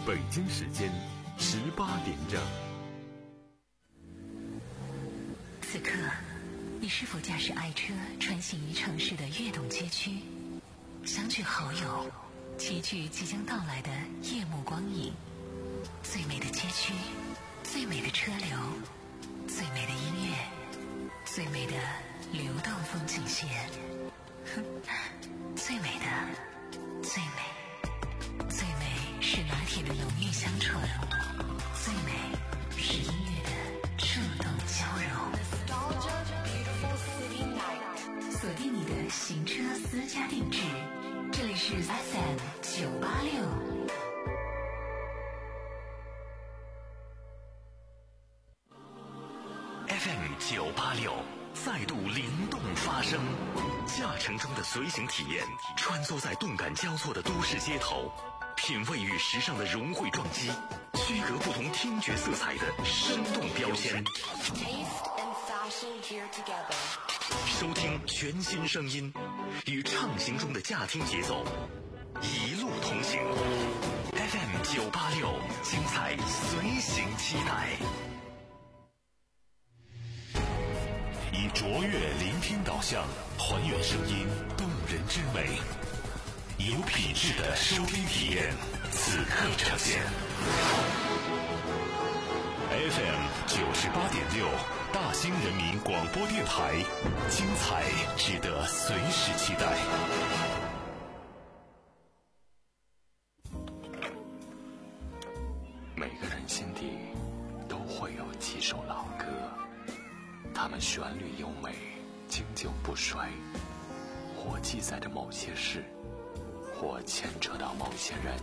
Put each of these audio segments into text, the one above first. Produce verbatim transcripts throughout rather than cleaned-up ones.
北京时间十八点整。 此刻，你是否驾驶爱车穿行于城市的跃动街区，相聚好友，齐聚即将到来的夜幕光影？最美的街区，最美的车流，最美的音乐，最美的流动风景线。哼，最美的，最美，最美是拿铁的浓郁香醇，最美是音乐的触动交融。锁定你的行车私家定制，这里是 F M 九八六。 F M 九八六再度灵动发声，驾乘中的随行体验，穿梭在动感交错的都市街头，品味与时尚的融汇撞击，区隔不同听觉色彩的生动标签。收听全新声音，与畅行中的驾听节奏，一路同行。F M 九八六，精彩随行期待。以卓越聆听导向，还原声音动人之美，有品质的收听体验，此刻呈现。F M 九十八点六，大兴人民广播电台，精彩值得随时期待。每个人心底都会有几首老歌，它们旋律优美，经久不衰，或记载着某些事，或牵扯到某些人。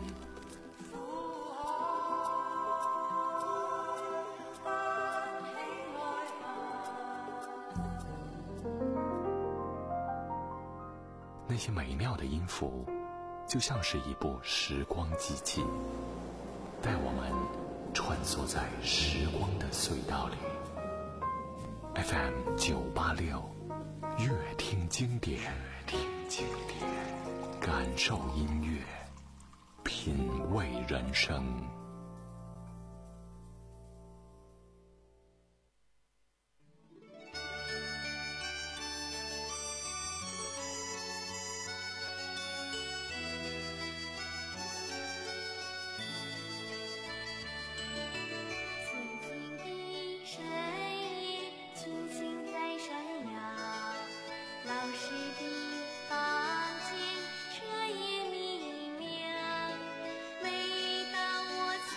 那些美妙的音符，就像是一部时光机器，带我们穿梭在时光的隧道里。F M 九八六，乐听经典，乐听经典，感受音乐，品味人生。 车也明亮，每当我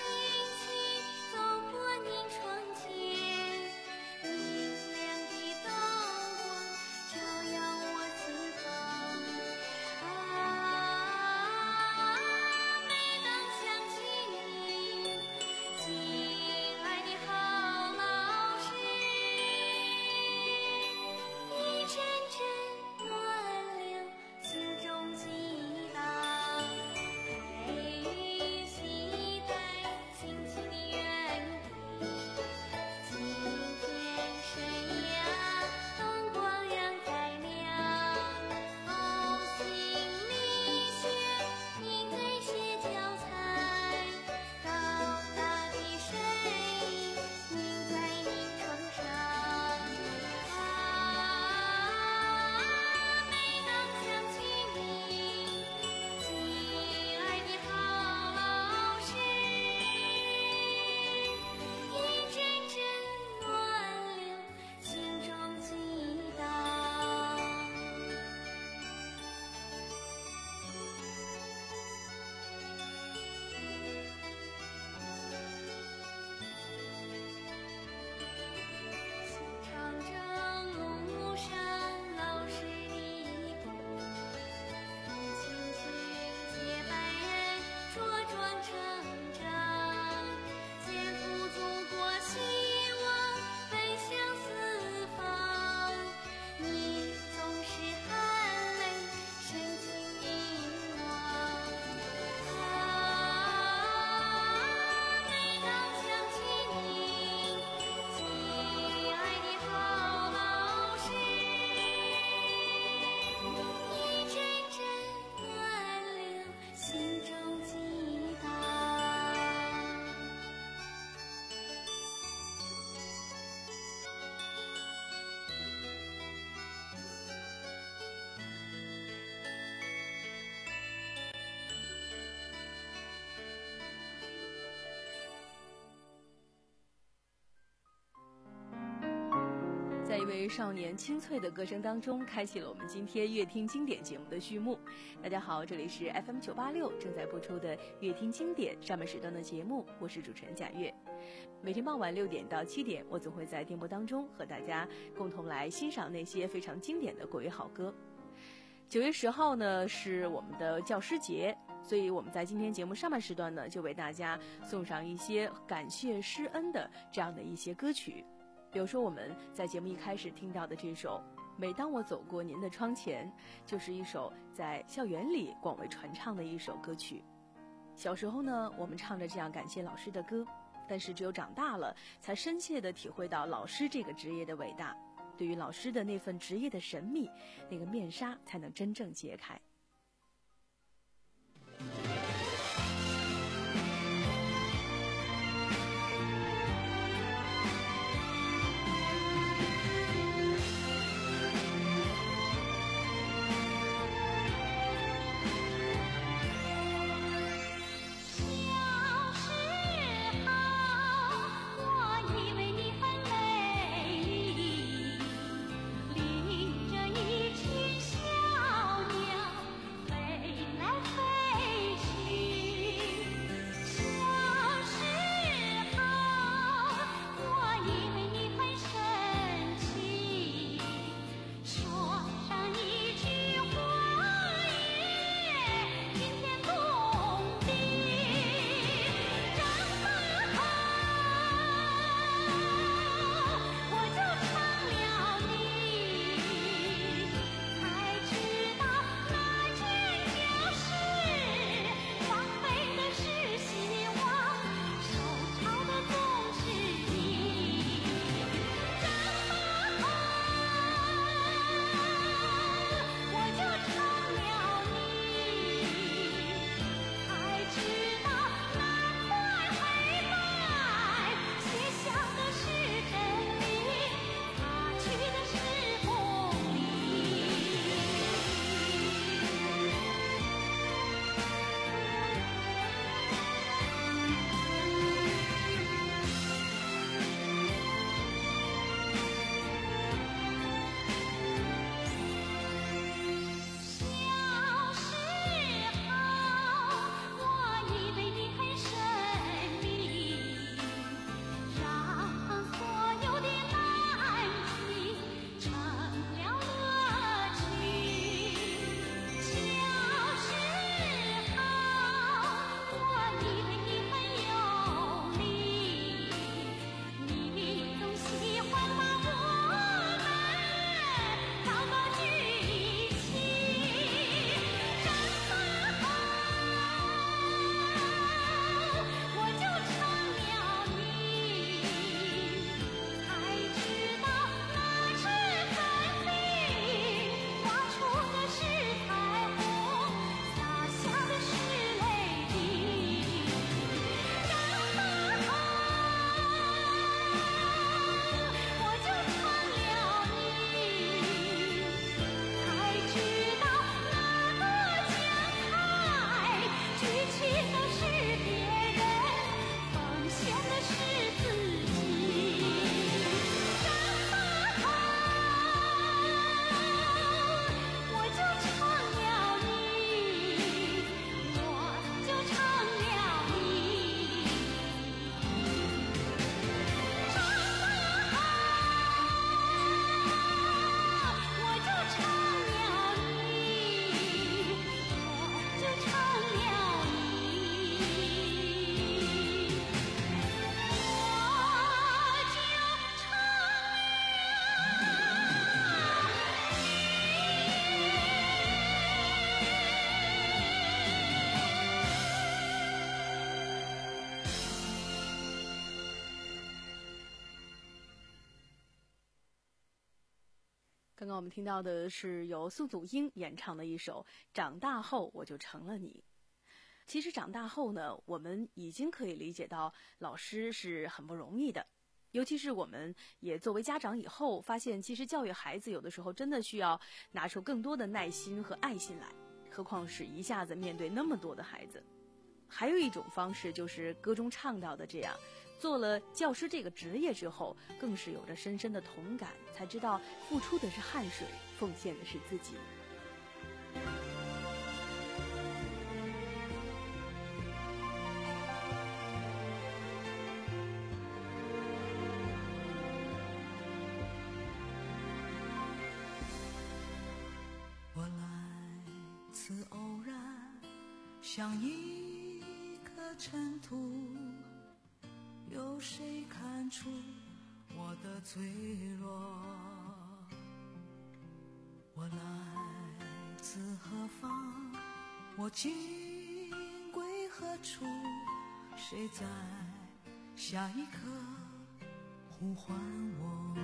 位少年清脆的歌声当中，开启了我们今天乐听经典节目的序幕。大家好，这里是 F M 九八六正在播出的乐听经典上半时段的节目，我是主持人贾月。每天傍晚六点到七点，我总会在电波当中和大家共同来欣赏那些非常经典的国语好歌。九月十号呢是我们的教师节，所以我们在今天节目上半时段呢，就为大家送上一些感谢师恩的这样的一些歌曲。比如说我们在节目一开始听到的这首《每当我走过您的窗前》，就是一首在校园里广为传唱的一首歌曲。小时候呢，我们唱着这样感谢老师的歌，但是只有长大了，才深切地体会到老师这个职业的伟大，对于老师的那份职业的神秘，那个面纱才能真正揭开。刚刚我们听到的是由苏祖英演唱的一首《长大后我就成了你》。其实长大后呢，我们已经可以理解到老师是很不容易的，尤其是我们也作为家长以后，发现其实教育孩子有的时候真的需要拿出更多的耐心和爱心来，何况是一下子面对那么多的孩子。还有一种方式就是歌中唱到的这样， 做了教师这个职业之后，更是有着深深的同感，才知道付出的是汗水，奉献的是自己。 我来自偶然，像一颗尘土，有谁看出我的脆弱？我来自何方？我今归何处？谁在下一刻呼唤我？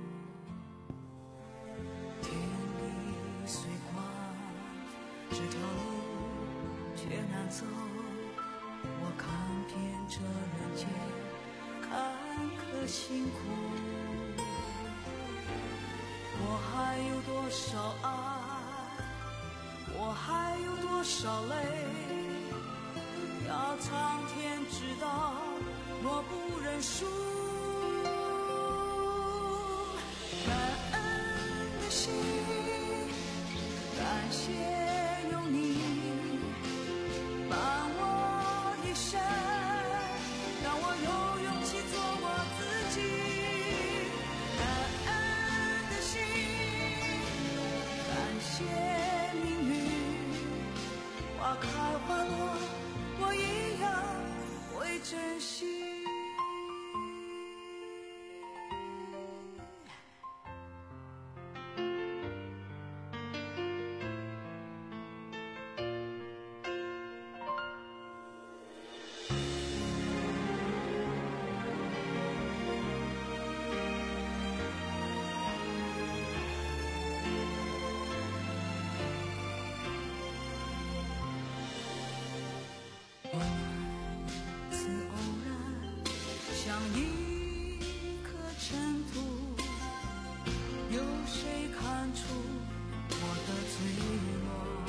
天地虽宽，这条路却难走。我看遍这人间坎坷辛苦，我还有多少爱，我还有多少泪，要苍天知道，我不认输。感恩的心，感谢有你伴我一生，让我有勇气做我自己。感恩的心，感谢命运，花开花落，我一样会珍惜。我来自偶然，像一颗尘土，有谁看出我的脆弱？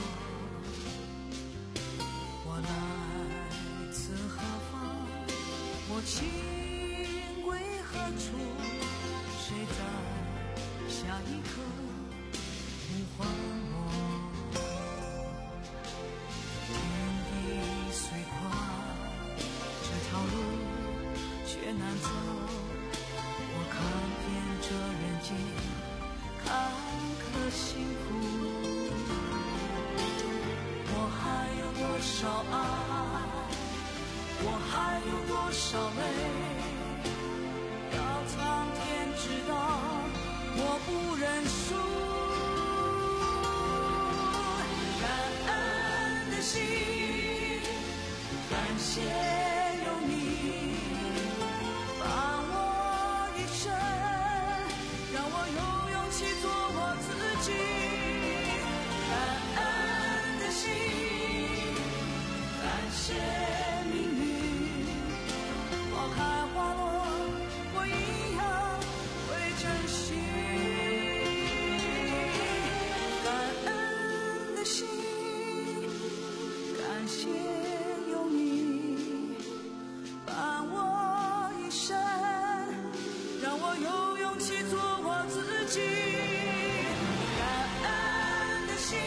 我来自何方？我情归何处？谁在下一刻呼唤我？虽宽，这条路却难走。我看遍这人间坎坷辛苦，我还有多少爱，我还有多少泪，要苍天知道，我不认输。感恩的心，感谢有你伴我一生，让我有勇气做我自己。感恩的心，感谢命运，花开花落，我一样会珍惜。感恩的心，感谢有你伴我一生，让我有勇气做我自己。感恩的心，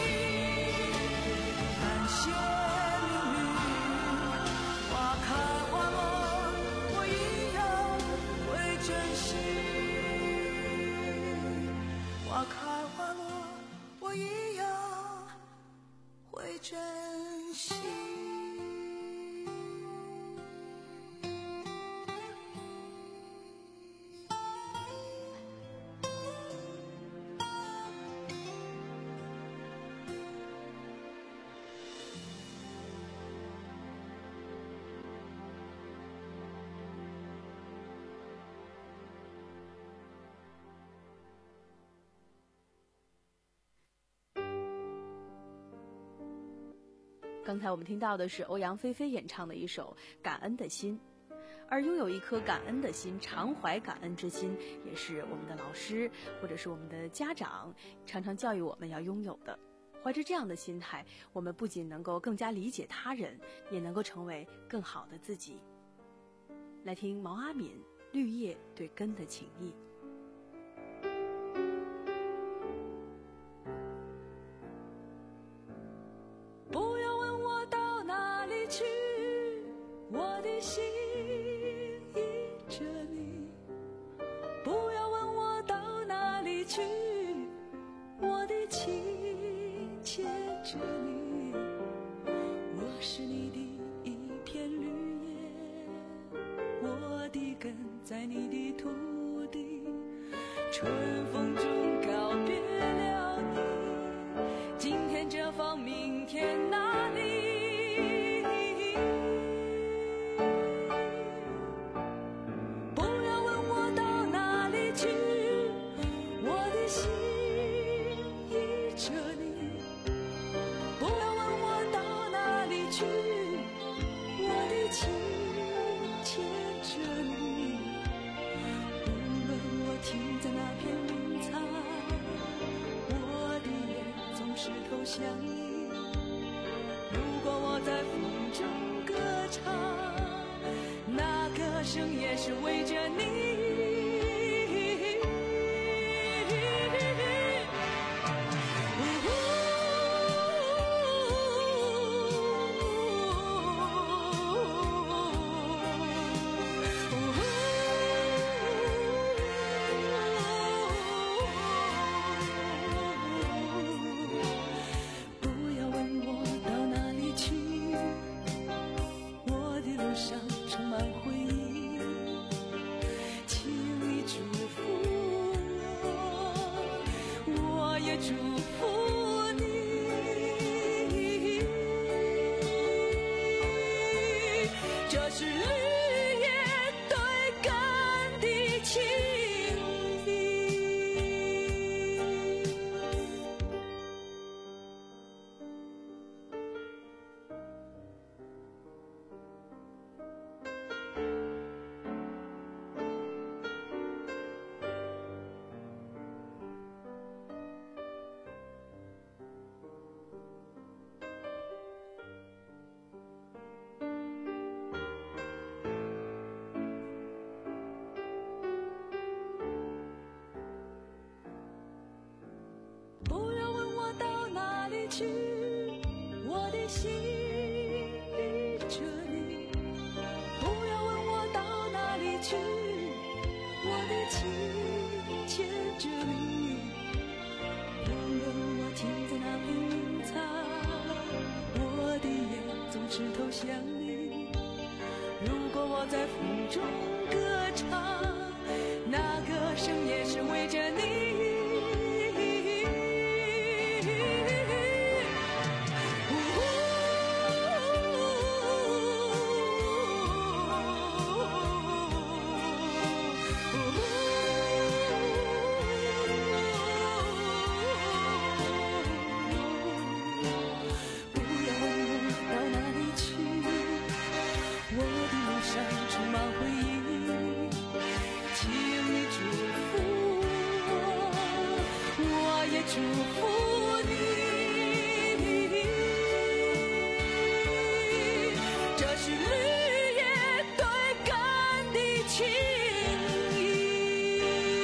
感谢命运，花开花落，我一样会珍惜。花开花落，我一样会珍惜。 刚才我们听到的是欧阳菲菲演唱的一首《感恩的心》，而拥有一颗感恩的心，常怀感恩之心，也是我们的老师或者是我们的家长常常教育我们要拥有的。怀着这样的心态，我们不仅能够更加理解他人，也能够成为更好的自己。 来听毛阿敏《绿叶对根的情谊》。 不要问我到哪里去，我的心依着你。不要问我到哪里去，我的情牵着你。我是你的一片绿叶，我的根在你的土地。春风中告别了你，今天这方，明天那里。不要问我到哪里去，我的心依着你。不要问我到哪里去，我的情牵着你。无论我停在哪片云彩，我的眼总是投向你。如果我在风中歌唱，那歌声也是为着你。我的心依着你。不要问我到哪里去，我的情牵着你。无论我停在哪片云彩，我的眼总是投向你。如果我在风中歌唱，那歌声也是为着你。祝福你，这是绿叶对根的情谊。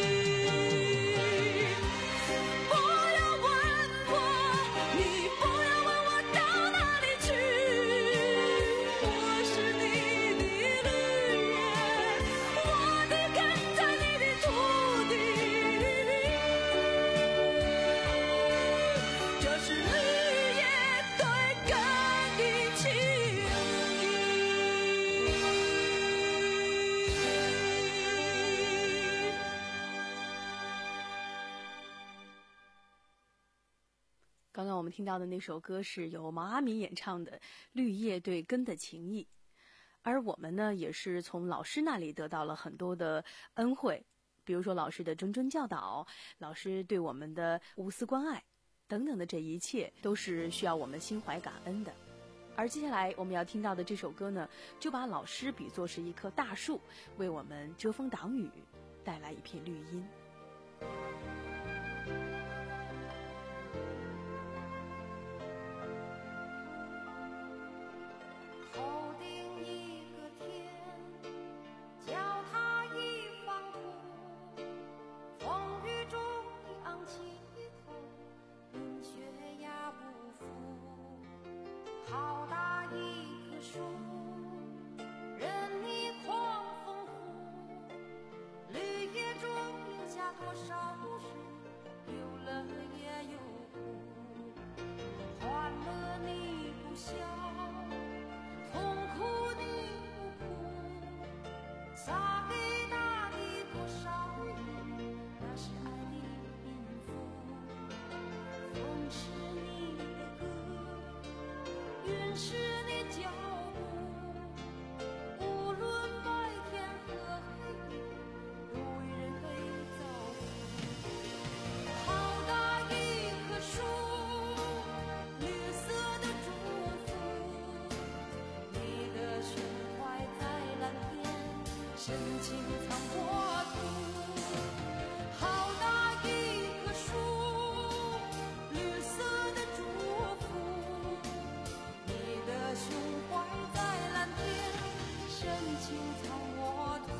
不要问我，你不要问我到哪里去，我是你的绿叶，我的根在你的土地。 刚刚我们听到的那首歌是由毛阿敏演唱的《绿叶对根的情谊》，而我们呢也是从老师那里得到了很多的恩惠，比如说老师的谆谆教导，老师对我们的无私关爱等等的，这一切都是需要我们心怀感恩的。而接下来我们要听到的这首歌呢，就把老师比作是一棵大树，为我们遮风挡雨，带来一片绿荫。 头顶一个天， 洒给大地多少雨，那是爱的音符。风是你的歌，云是你脚步，无论白天和黑夜，都为人类造福。好大一棵树，绿色的祝福，你的胸怀在蓝天，深情藏国土。好大一棵树，绿色的祝福，你的胸怀在蓝天，深情藏我土。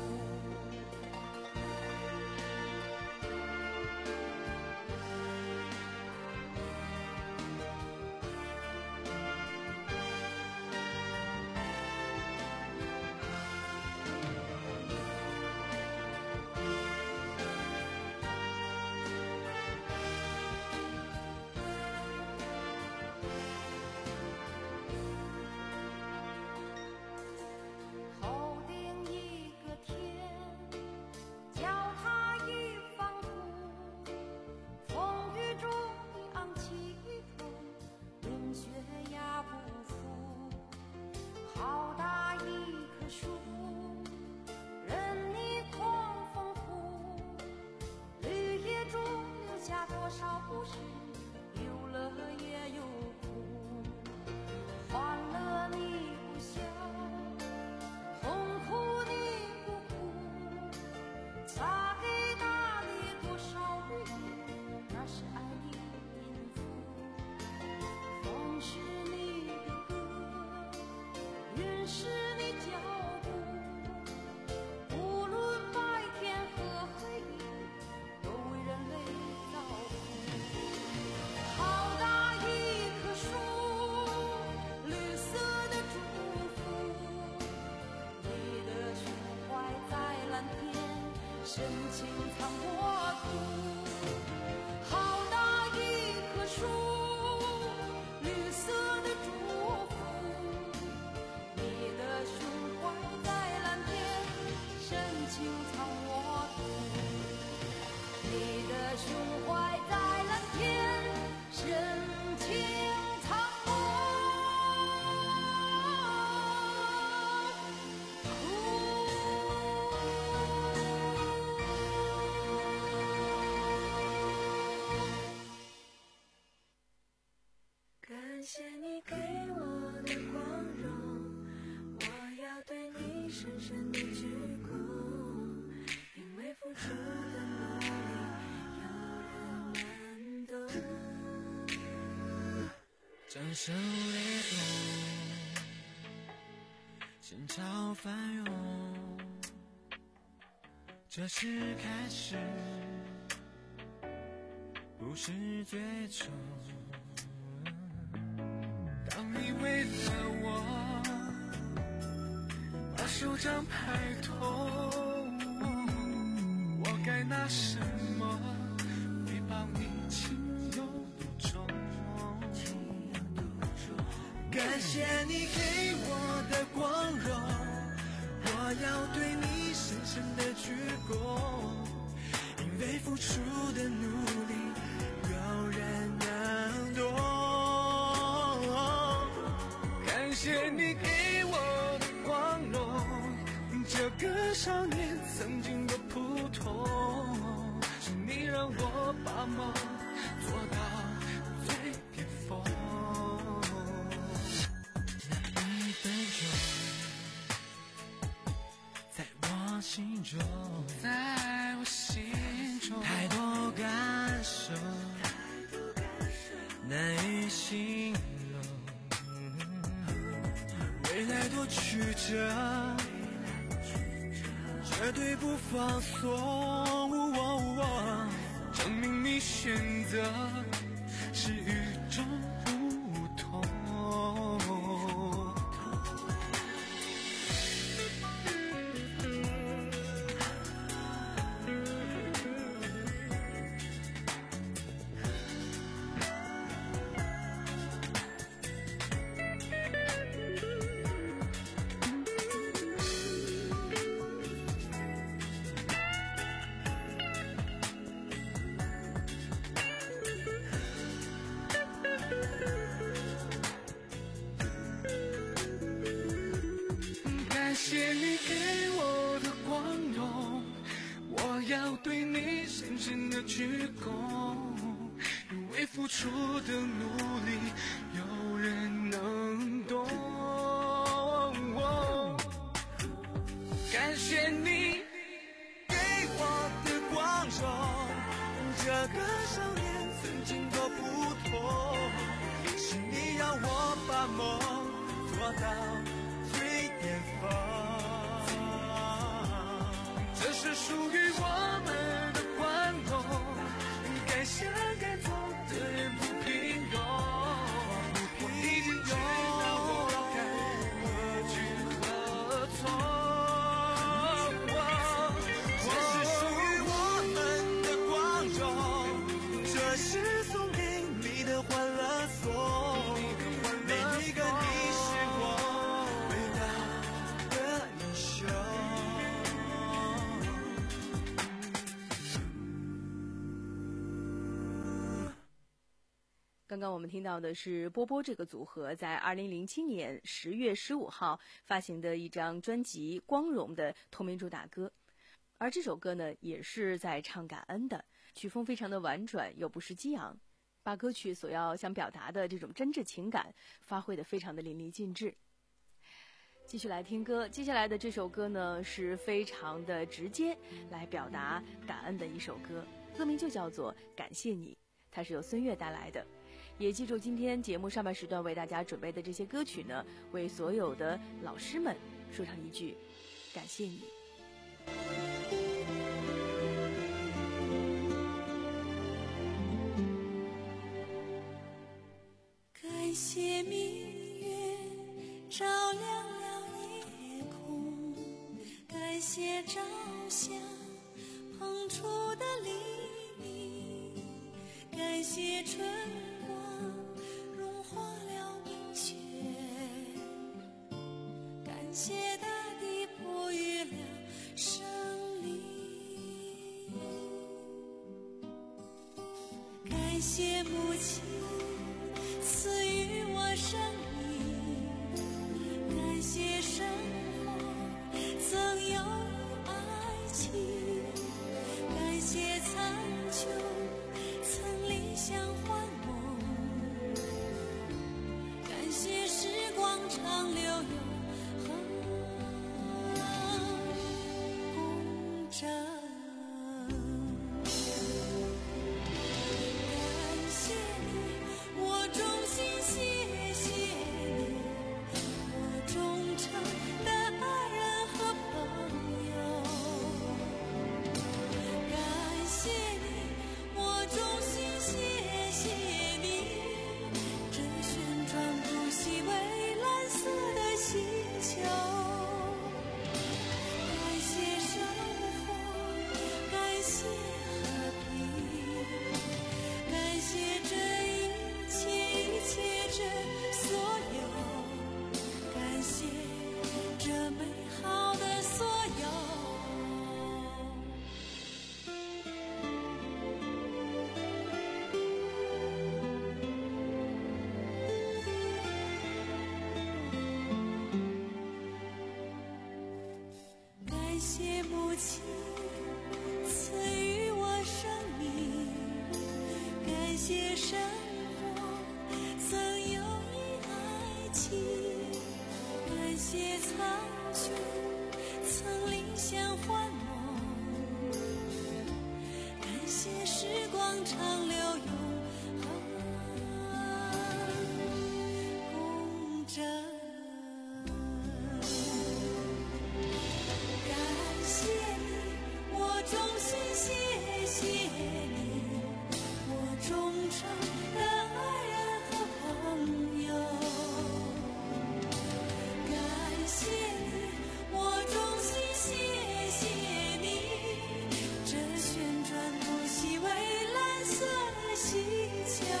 头顶一个天，脚踏一方土，风雨中你昂起头，冰雪压不服。好大一棵树，任你狂风呼，绿叶中留下多少故事，有乐也有苦。欢乐你不笑，痛苦你不哭，洒给大地多少雨，那是爱的音符。风是你的歌，云是你脚步，无论白天和黑夜，都为人类造福。好大一棵树，绿色的祝福，你的胸怀在蓝天，深情藏国土。好大一棵树，绿色的祝福，你的胸怀在蓝天，深情藏我土。你的胸怀在蓝天，深情藏我感谢你给我的光荣，我要对你深深的鞠躬，因为付出的努力有人难懂。 掌声烈动，心潮翻涌，这是开始，不是最终。当你为了我把手掌拍痛，我该拿什么回报你情有独钟？感谢你给我的光荣，我要对你深深的鞠躬，因为付出的努力有人能懂。感谢你给我的光荣，这个少年曾经的普通，是你让我把梦做到最巅峰。那一分钟，在我心中，在我心中，太多感受，难以形容。未来多曲折，绝对不放松，证明你选择是与众不同。 要对你深深的鞠躬，因为付出的努力有人能懂。感谢你给我的光荣，这个少年曾经多普通，是你让我把梦做到最巅峰。这是属于我们的宽容，该想该做的人不平庸，我已经知道我该何去何从。这是属于我们的光荣，这是送给你的欢乐颂，每一个你是我伟大的英雄。 刚刚我们听到的是波波这个组合在二零零七年十月十五号发行的一张专辑《光荣》的同名主打歌，而这首歌呢也是在唱感恩的，曲风非常的婉转又不失激昂，把歌曲所要想表达的这种真挚情感发挥得非常的淋漓尽致。继续来听歌，接下来的这首歌呢是非常的直接来表达感恩的一首歌，歌名就叫做《感谢你》，它是由孙悦带来的。也记住今天节目上半时段为大家准备的这些歌曲呢，为所有的老师们说上一句感谢你。 感谢明月照亮了夜空，感谢朝霞捧出的黎明，感谢春光融化了冰雪，感谢大地哺育了生灵，感谢母亲赐予我生命，感谢生活曾有爱情，感谢残秋曾理想幻梦，感谢时光长流永恒公正。感谢你，我衷心谢谢你，我忠诚的爱人和朋友。感谢你，我衷心谢谢你，这旋转不息蔚蓝色的星球。感谢生活，感谢和平，感谢这一切一切这所有，感谢这美好的所有。感谢母亲赐予我生命，感谢生活曾有你爱情，感谢苍穹曾理想幻梦，感谢时光长流永恒公正。感谢你，我衷心谢谢你，我忠诚的爱人和朋友。感谢你，我衷心谢谢你，这旋转不息蔚蓝色的星球。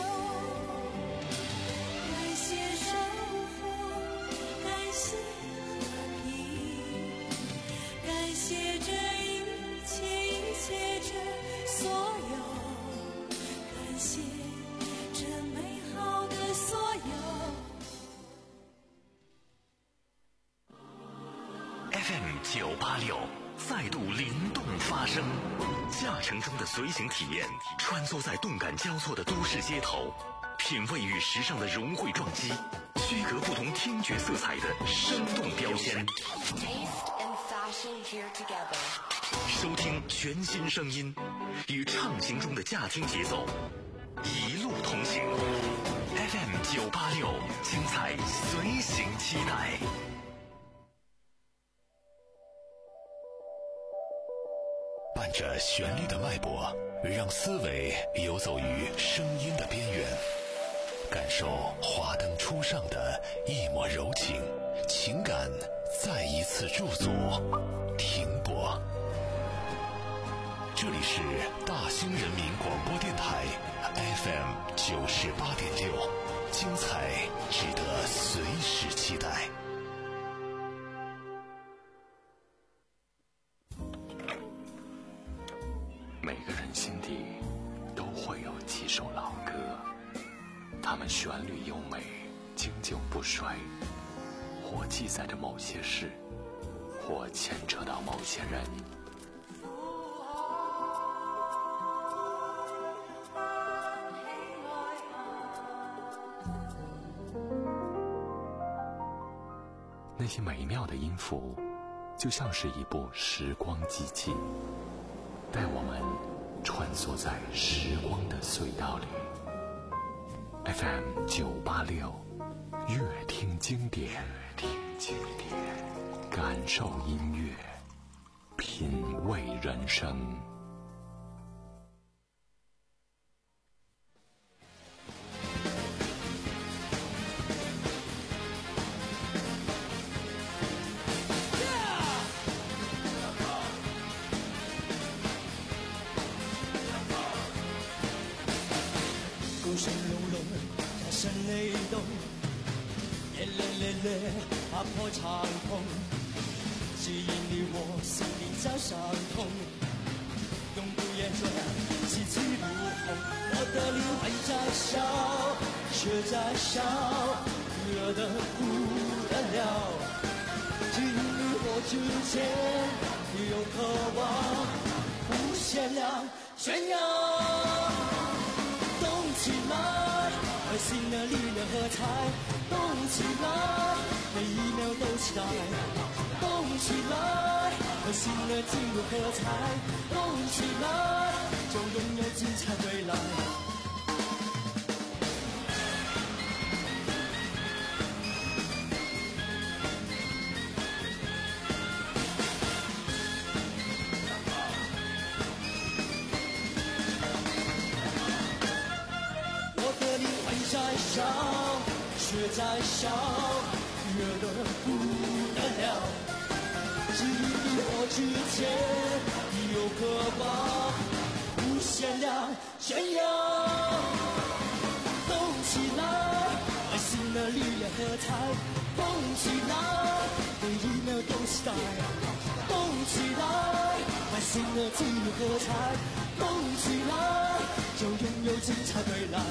感谢生活，感谢和平，感谢这一切一切这所有，感谢这美好的所有。 F M 九八六再度灵动发生。驾乘中的随行体验，穿梭在动感交错的都市街头，品味与时尚的融汇撞击，区隔不同听觉色彩的生动标签。收听全新声音，与畅行中的驾听节奏，一路同行。F M 九八六，精彩随行期待。 伴着旋律的脉搏，让思维游走于声音的边缘，感受华灯初上的一抹柔情，情感再一次驻足停泊。这里是大兴人民广播电台 F M 九十八点六，精彩值得随时期待。 每个人心底都会有几首老歌，它们旋律优美，经久不衰，或记载着某些事，或牵扯到某些人。那些美妙的音符，就像是一部时光机器，带我们穿梭在时光的隧道里。F M 九八六，乐听经典，乐听经典，感受音乐，品味人生。 鼓声隆隆，掌声雷动，眼泪泪泪划破长空，记忆里我心里在伤痛，永不言说，起起如虹，我的灵魂在烧，血在烧，热得不得了，记忆里我之间有渴望，无限量炫耀。动起来，核心的力量喝彩，动起来，每一秒都期待，动起来，核心的进入喝彩，动起来，就拥有精彩未来。在烧，血在烧，热得不得了。记忆里我之间有渴望，无限量炫耀。动起来，核心的力量喝彩。动起来，每一秒都期待。动起来，核心的进入喝彩。动起来，就拥有精彩未来。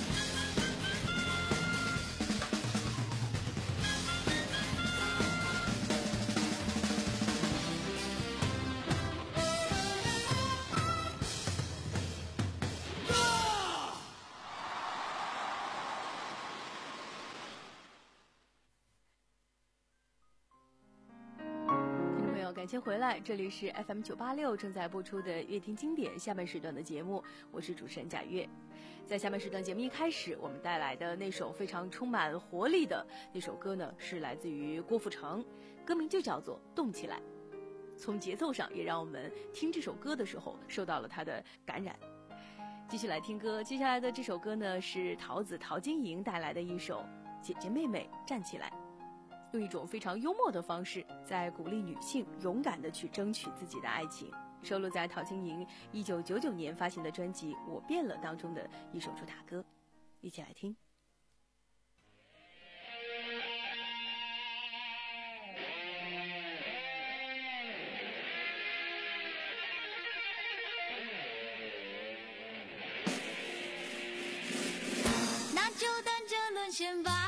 感谢回来，这里是 F M 九八六正在播出的乐听经典下半时段的节目，我是主持人贾月。在下半时段节目一开始，我们带来的那首非常充满活力的那首歌呢，是来自于郭富城，歌名就叫做《动起来》。从节奏上也让我们听这首歌的时候受到了它的感染。继续来听歌，接下来的这首歌呢是桃子陶晶莹带来的一首《姐姐妹妹站起来》。用一种非常幽默的方式，在鼓励女性勇敢地去争取自己的爱情，收录在陶晶莹一九九九年发行的专辑《我变了》当中的一首主打歌，一起来听。 那就等着沦陷吧。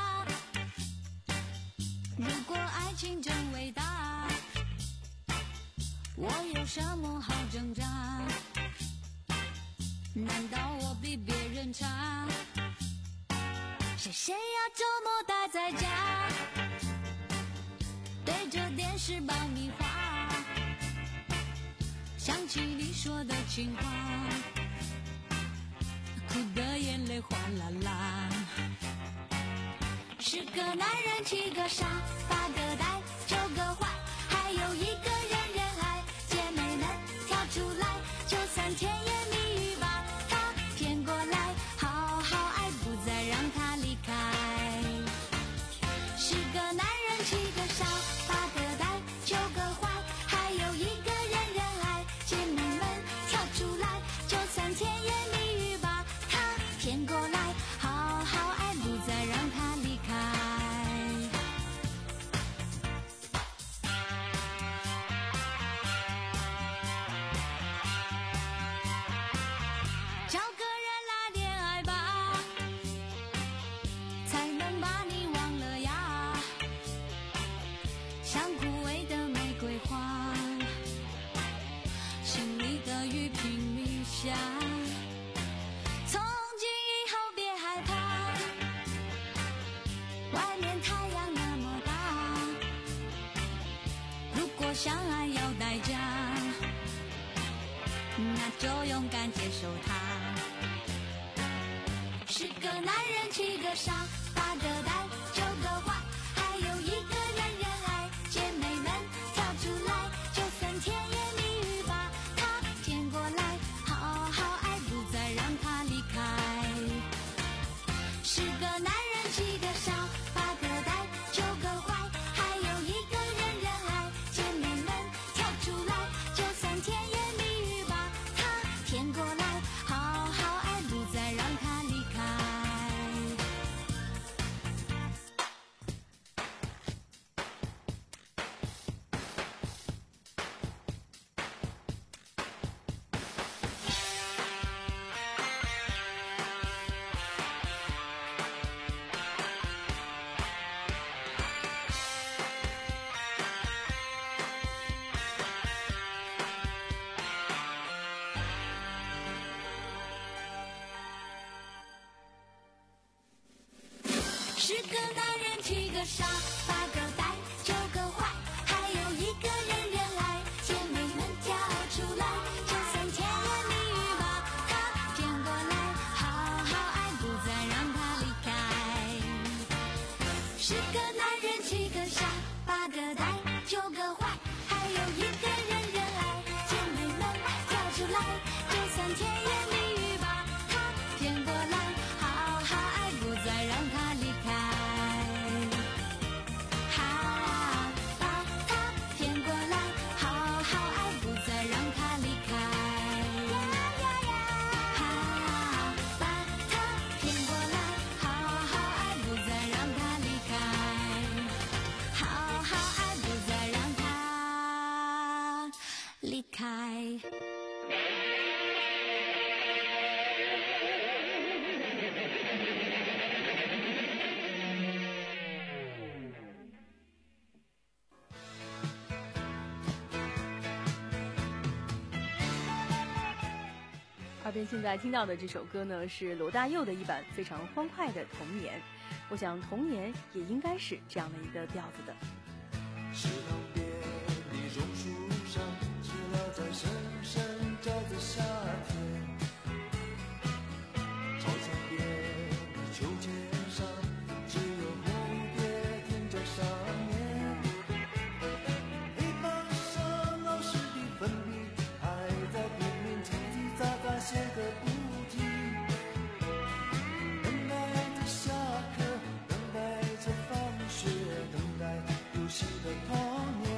如果爱情真伟大， 我有什么好挣扎？难道我比别人差？谁谁要周末待在家，对着电视爆米花，想起你说的情话，哭的眼泪哗啦啦。十个男人七个傻，八个呆九个坏，还有一个人人爱，姐妹们跳出来，就算甜言蜜语把他骗过来，好好爱，不再让他离开。十个男人七个傻，八个呆九个坏，还有一个人人爱，姐妹们跳出来，就算甜言蜜语把他骗过来，好好爱，不再让他离开。找个人来恋爱吧，才能把你忘了呀。像枯萎的玫瑰花，心里的雨拼命下。从今以后别害怕，外面太阳那么大。如果相爱要代价，那就勇敢接受它。十个男人七个傻，八个呆九个坏，还有一个人人爱，姐妹们跳出来，就算甜言蜜语把他骗过来，好好爱，不再让他离开。十个男人七个傻，八个呆九个坏，还有一个人人爱，姐妹们跳出来，就算甜言蜜语把他骗过来，好好爱，不再让他离开。十个男人七个傻，八个呆九个坏，还有一个人人爱，姐妹们跳出来，就算甜言蜜语把他骗过来，好好爱，不再让他离开。十个男人七个傻，八个呆九个坏，还有一个人人爱，姐妹们跳出来，就算甜言蜜语把他骗过来，好好爱，不再让他离开。好，把他骗过来，好好爱，不再让他离开。好，把他骗过来，好好爱，不再让他离开。好好爱，不再让他离开。 耳边现在听到的这首歌呢，是罗大佑的一版非常欢快的《童年》。我想童年也应该是这样的一个调子的。 池塘边的榕树上，知了在深深摘在夏天。操场边的秋千上，只有蝴蝶停在上面。黑板上老师的粉笔还在拼命叽叽喳喳写个不停。等待着下课，等待着放学，等待游戏的童年。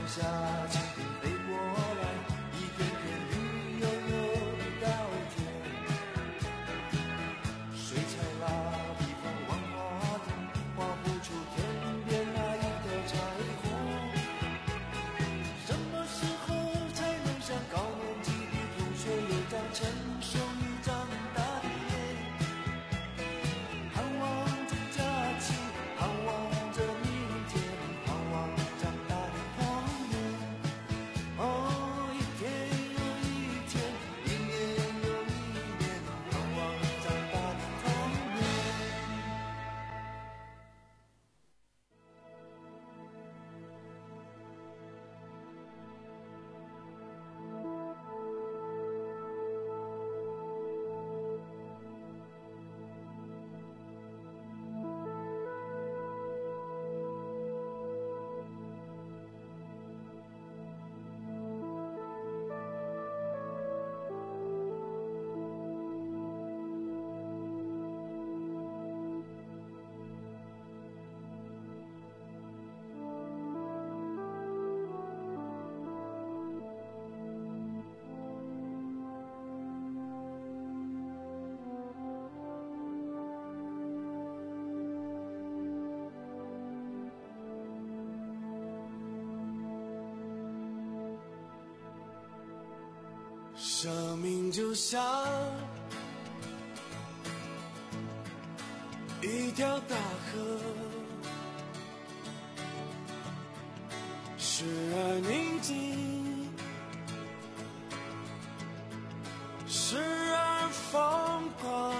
下蜻蜓飞过来，一片片绿油油的稻田，水彩蜡地方万花筒，画不出天边那一条彩虹。什么时候才能像高年级的同学有张成熟又长大的脸？盼望着假期，盼望着明天，盼望长大的童年。哦，一天又一天，一年又一年，盼望长大的童年。生命就像一条大河，时而宁静，时而疯狂。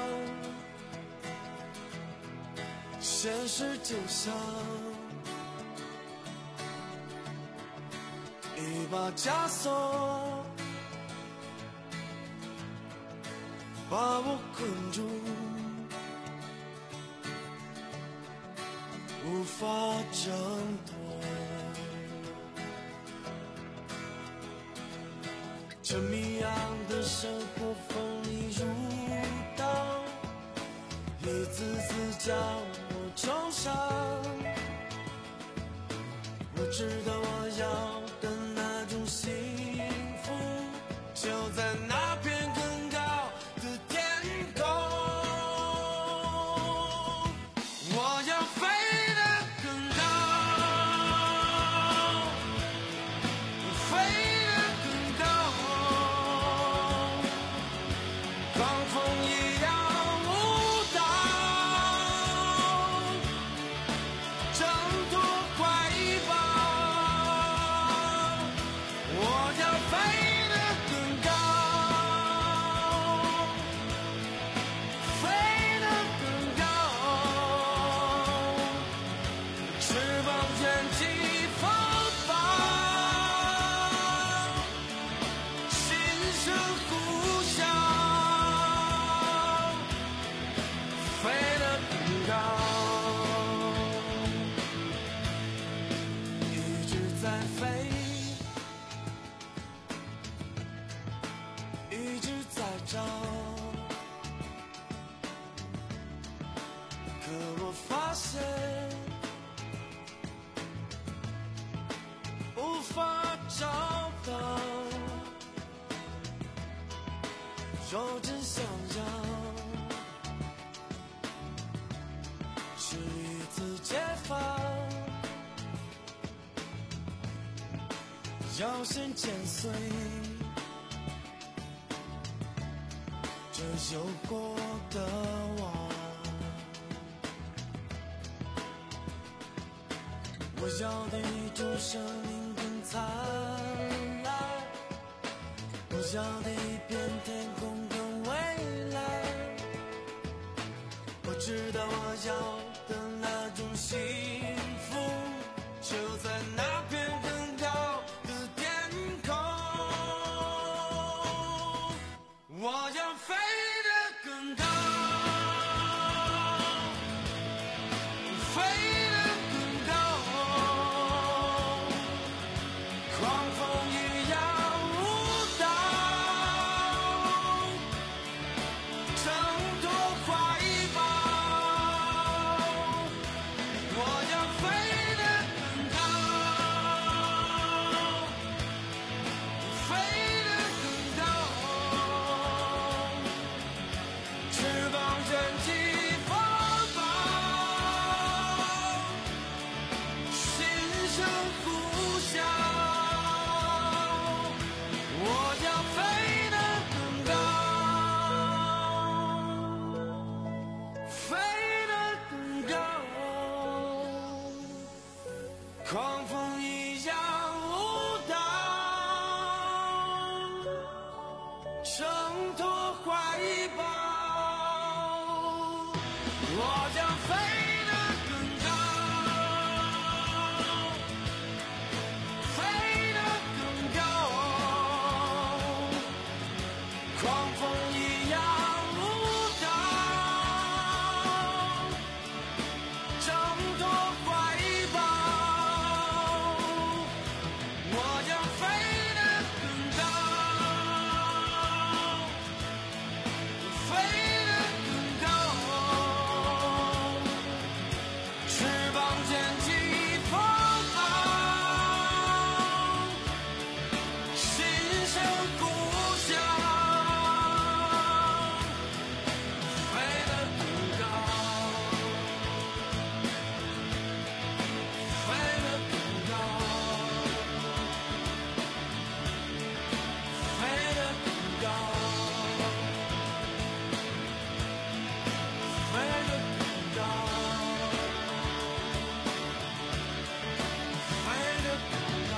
现实就像一把枷锁，把我困住，无法挣脱。这谜样的生活锋利如刀，一次次将我重伤。我知道我要的那种幸福，就在那片更高的天空。我要飞得更高，飞得更高，狂风一样舞蹈，挣脱怀抱。我要飞得更高，飞得更高，翅膀卷起风暴，心声呼啸，飞得更高，一直在飞，一直在找，可我发现无法找到。若真想要，是一次解放，要先剪碎这有过的网。我要的一种生命更灿烂，我要的一片天空更蔚蓝。我知道我要的那种幸福，就在那片更高的天空。我要飞得更高，飞得更高，狂风一样舞蹈，挣脱怀抱。 狂风一样舞蹈，挣脱怀抱，我将飞得更高，飞得更高，狂风一样舞蹈，挣脱怀抱，我将飞得更高，飞得更高，翅膀卷起风暴，心声呼啸，飞得更高，飞得更高，飞得更高，飞得更高，飞得更高。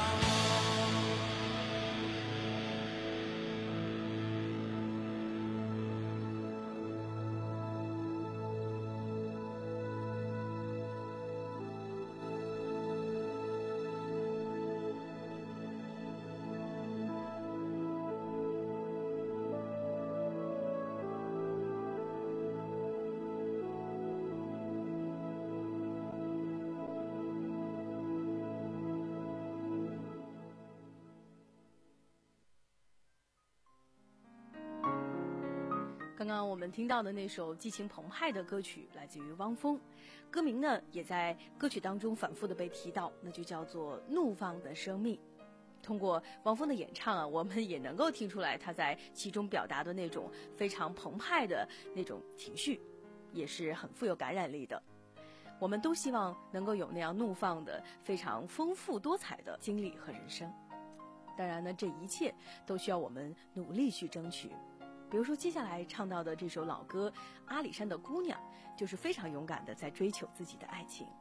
刚刚我们听到的那首激情澎湃的歌曲来自于汪峰，歌名呢也在歌曲当中反复的被提到，那就叫做《怒放的生命》。通过汪峰的演唱啊，我们也能够听出来他在其中表达的那种非常澎湃的那种情绪，也是很富有感染力的。我们都希望能够有那样怒放的、非常丰富多彩的经历和人生。当然呢，这一切都需要我们努力去争取。比如说接下来唱到的这首老歌《阿里山的姑娘》，就是非常勇敢的在追求自己的爱情。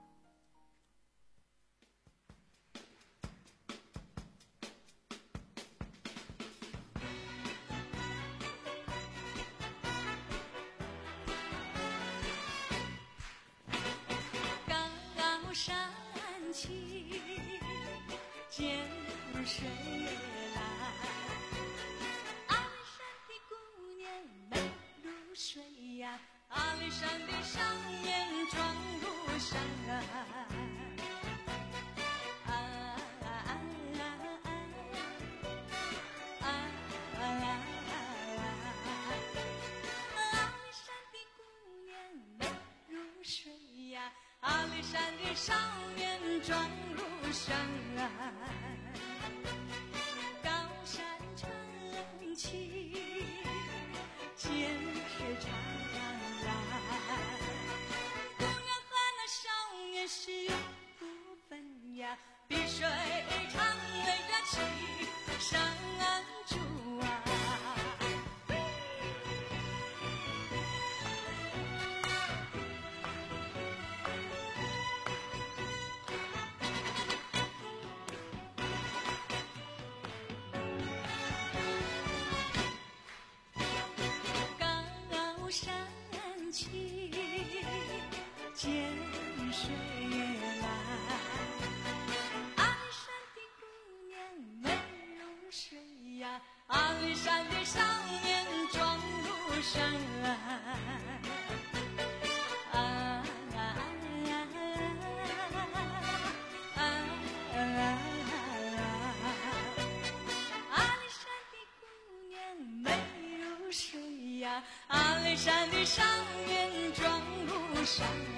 高山起，涧水来，阿里山的姑娘美如水呀，阿里山的少年壮如山。啊啊啊啊啊啊！阿里山的姑娘美如水呀，阿里山的少年壮如山。高山川起，涧水长来，姑娘和那少年是永不分呀，碧水长围着青山住啊。高山起，涧水来，阿里山的姑娘美如水呀，阿里山的少年壮如山。啊啊啊啊啊！阿里山的姑娘美如水呀，阿里山的少年壮如山。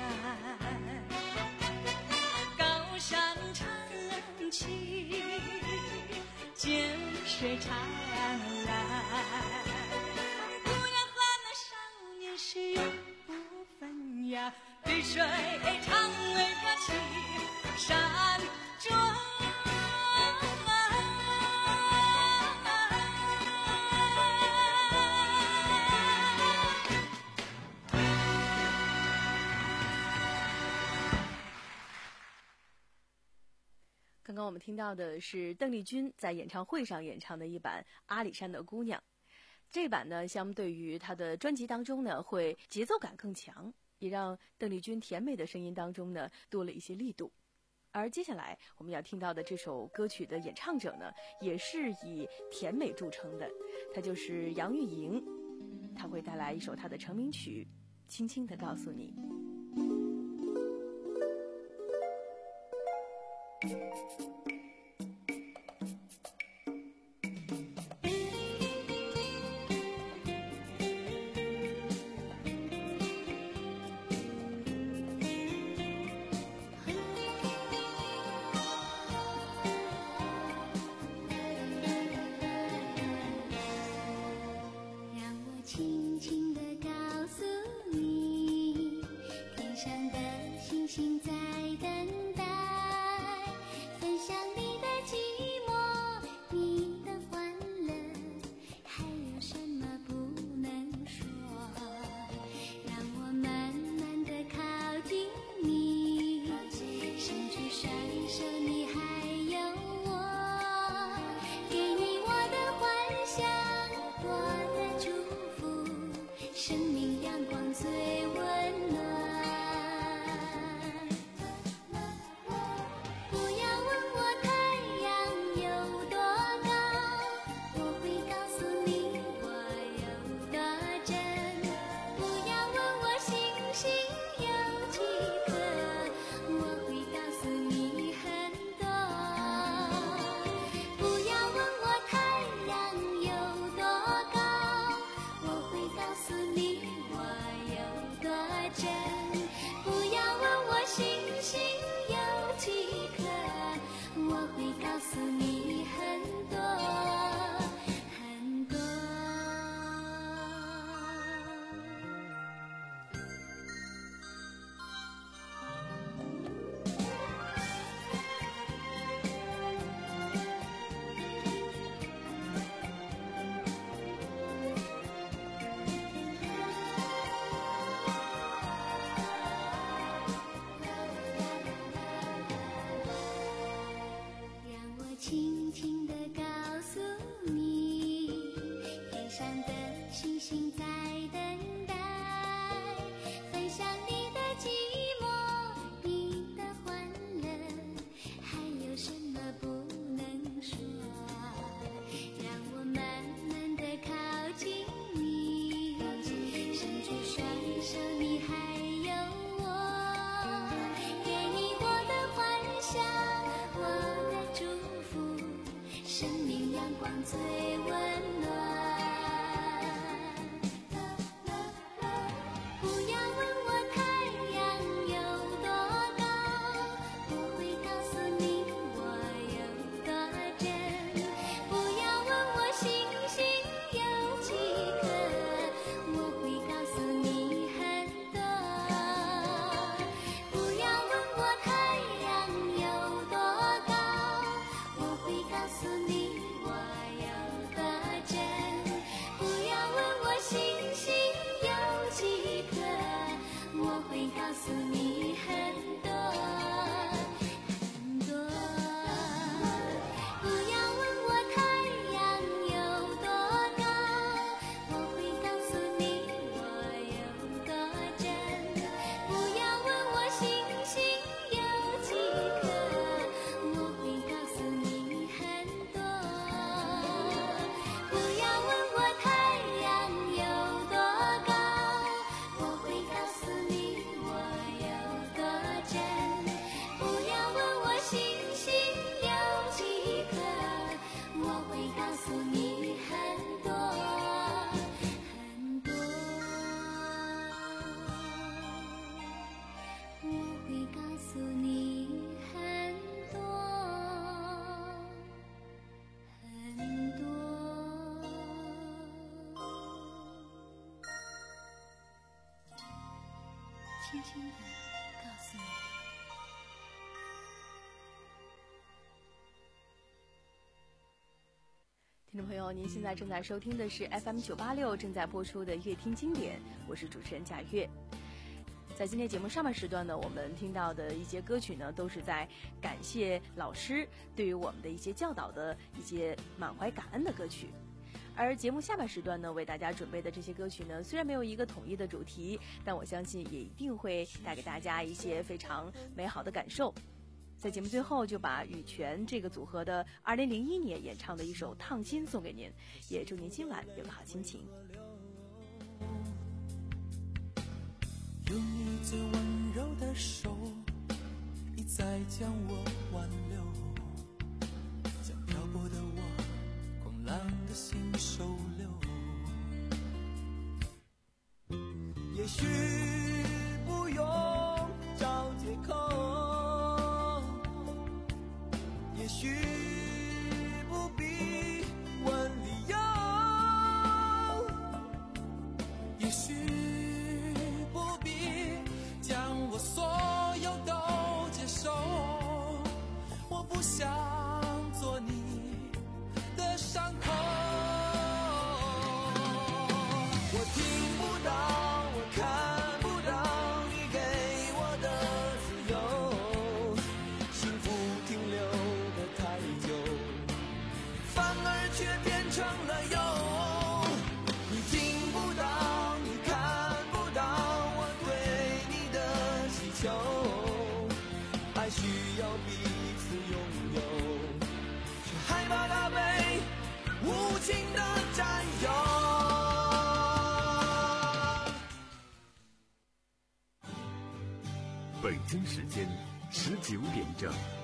高山川起，涧水长来，姑娘和那少年是永不分呀，碧水长围着青山转。 刚刚我们听到的是邓丽君在演唱会上演唱的一版《阿里山的姑娘》。这版呢，相对于她的专辑当中呢，会节奏感更强，也让邓丽君甜美的声音当中呢多了一些力度。而接下来我们要听到的这首歌曲的演唱者呢，也是以甜美著称的，她就是杨钰莹，她会带来一首她的成名曲《轻轻地告诉你》。 轻轻地告诉你。 听众朋友，您现在正在收听的是 F M 九八六正在播出的乐听经典，我是主持人贾月。 在今天节目上半时段呢，我们听到的一些歌曲呢，都是在感谢老师对于我们的一些教导的一些满怀感恩的歌曲。而节目下半时段呢，为大家准备的这些歌曲呢，虽然没有一个统一的主题，但我相信也一定会带给大家一些非常美好的感受。在节目最后，就把羽泉这个组合的二零零一年演唱的一首《烫心》送给您，也祝您今晚有个好心情。 有你最温柔的手，一再将我挽留，将漂泊的我狂浪的心收留。也许不用找借口，也许不必问理由，也许不必将我所有都接受。我不想做你的伤口，我听不到，我看不到你给我的自由，幸福停留的太久，反而却变成了忧。你听不到，你看不到我对你的祈求，爱需要彼此拥有，却害怕它被无情的占有。 北京时间十九点整。